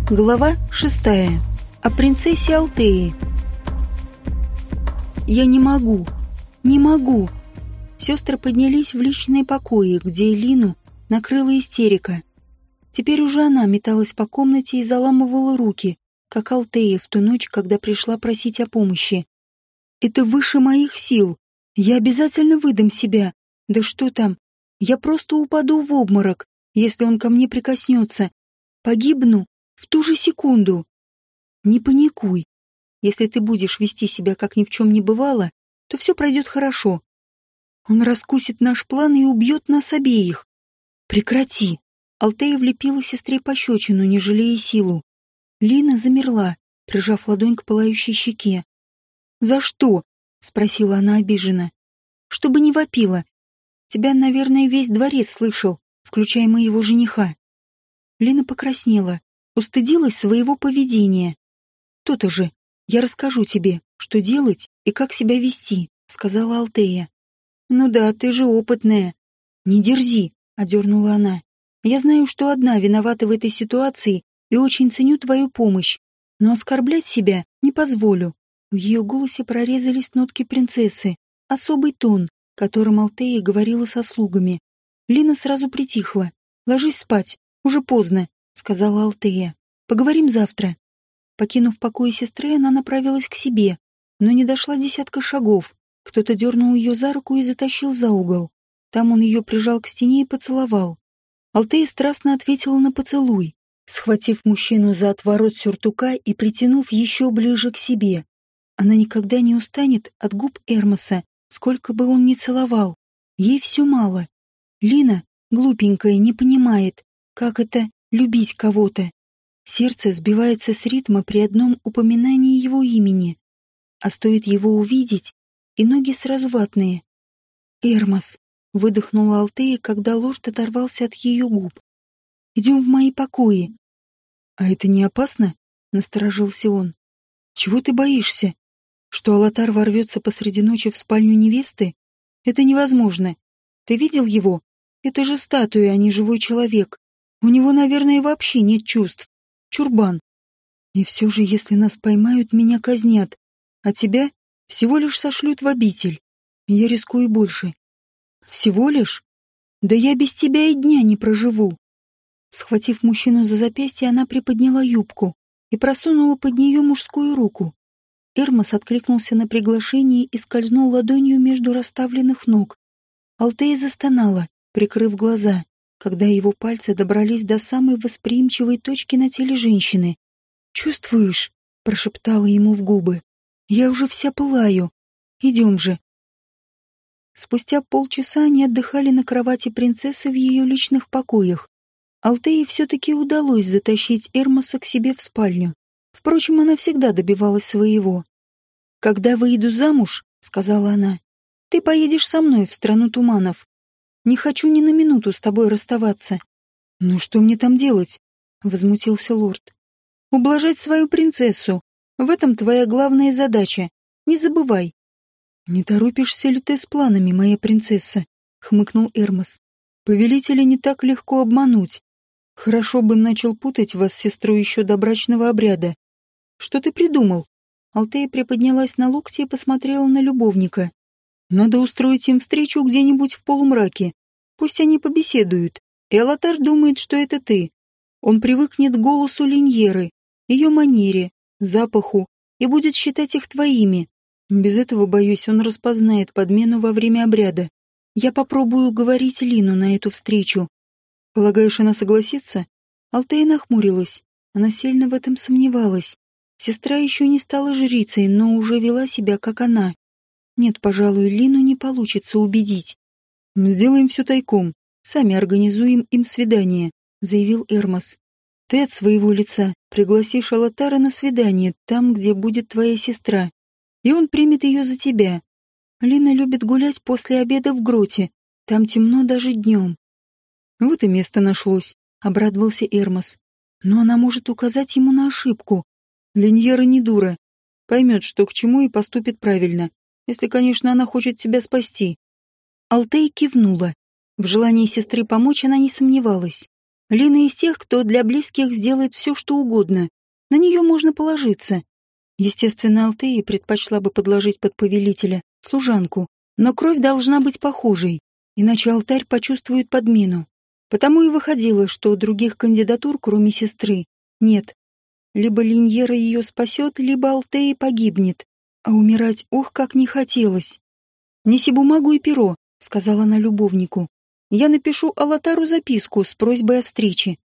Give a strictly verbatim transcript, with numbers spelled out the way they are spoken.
Глава шестая. О принцессе Алтее. Я не могу, не могу. Сестры поднялись в личные покои, где Лину накрыла истерика. Теперь уже она металась по комнате и заламывала руки, как Алтея в ту ночь, когда пришла просить о помощи. Это выше моих сил. Я обязательно выдам себя. Да что там? Я просто упаду в обморок, если он ко мне прикоснется. Погибну в ту же секунду. Не паникуй. Если ты будешь вести себя, как ни в чем не бывало, то все пройдет хорошо. Он раскусит наш план и убьет нас обеих. Прекрати. Алтея влепила сестре пощечину, не жалея силу. Лина замерла, прижав ладонь к пылающей щеке. «За что?» — спросила она обиженно. «Чтобы не вопила. Тебя, наверное, весь дворец слышал, включая моего жениха». Лина покраснела, устыдилась своего поведения. «То-то же, я расскажу тебе, что делать и как себя вести», — сказала Алтея. «Ну да, ты же опытная». «Не дерзи», — одернула она. «Я знаю, что одна виновата в этой ситуации и очень ценю твою помощь, но оскорблять себя не позволю». В ее голосе прорезались нотки принцессы, особый тон, которым Алтея говорила со слугами. Лина сразу притихла. «Ложись спать, уже поздно», — сказала Алтея. «Поговорим завтра». Покинув покои сестры, она направилась к себе, но не дошла десятка шагов. Кто-то дернул ее за руку и затащил за угол. Там он ее прижал к стене и поцеловал. Алтея страстно ответила на поцелуй, схватив мужчину за отворот сюртука и притянув еще ближе к себе. Она никогда не устанет от губ Эрмоса, сколько бы он ни целовал. Ей все мало. Лина, глупенькая, не понимает, как это любить кого-то. Сердце сбивается с ритма при одном упоминании его имени. А стоит его увидеть, и ноги сразу ватные. «Эрмос», — выдохнула Алтея, когда лорд оторвался от ее губ. «Идем в мои покои». «А это не опасно?» — насторожился он. «Чего ты боишься? Что Алатар ворвется посреди ночи в спальню невесты? Это невозможно. Ты видел его? Это же статуя, а не живой человек. У него, наверное, вообще нет чувств. Чурбан. И все же, если нас поймают, меня казнят, а тебя всего лишь сошлют в обитель. Я рискую больше». «Всего лишь? Да я без тебя и дня не проживу». Схватив мужчину за запястье, она приподняла юбку и просунула под нее мужскую руку. Эрмос откликнулся на приглашение и скользнул ладонью между расставленных ног. Алтея застонала, прикрыв глаза, когда его пальцы добрались до самой восприимчивой точки на теле женщины. «Чувствуешь?» — прошептала ему в губы. «Я уже вся пылаю. Идем же». Спустя полчаса они отдыхали на кровати принцессы в ее личных покоях. Алтее все-таки удалось затащить Эрмоса к себе в спальню. Впрочем, она всегда добивалась своего. «Когда выйду замуж, — сказала она, — ты поедешь со мной в страну туманов. Не хочу ни на минуту с тобой расставаться». «Ну что мне там делать?» — возмутился лорд. «Ублажать свою принцессу. В этом твоя главная задача. Не забывай». «Не торопишься ли ты с планами, моя принцесса?» — хмыкнул Эрмос. «Повелителя не так легко обмануть. Хорошо бы начал путать вас с сестрой еще до брачного обряда. Что ты придумал?» Алтея приподнялась на локти и посмотрела на любовника. «Надо устроить им встречу где-нибудь в полумраке. Пусть они побеседуют. И Алатар думает, что это ты. Он привыкнет к голосу Линьеры, ее манере, запаху и будет считать их твоими. Без этого, боюсь, он распознает подмену во время обряда. Я попробую уговорить Лину на эту встречу. Полагаешь, она согласится?» Алтея нахмурилась. Она сильно в этом сомневалась. Сестра еще не стала жрицей, но уже вела себя, как она. Нет, пожалуй, Лину не получится убедить. «Сделаем все тайком. Сами организуем им свидание», — заявил Эрмос. «Ты от своего лица пригласишь Алатара на свидание там, где будет твоя сестра, и он примет ее за тебя. Лина любит гулять после обеда в гроте. Там темно даже днем». «Вот и место нашлось», — обрадовался Эрмос. «Но она может указать ему на ошибку. Линьера не дура. Поймет, что к чему, и поступит правильно. Если, конечно, она хочет тебя спасти». Алтея кивнула. В желании сестры помочь она не сомневалась. Лина из тех, кто для близких сделает все, что угодно. На нее можно положиться. Естественно, Алтея предпочла бы подложить под повелителя служанку, но кровь должна быть похожей, иначе алтарь почувствует подмену. Потому и выходило, что других кандидатур, кроме сестры, нет. Либо Линьера ее спасет, либо Алтея погибнет. А умирать, ох, как не хотелось. «Неси бумагу и перо», — сказала она любовнику. «Я напишу Алатару записку с просьбой о встрече.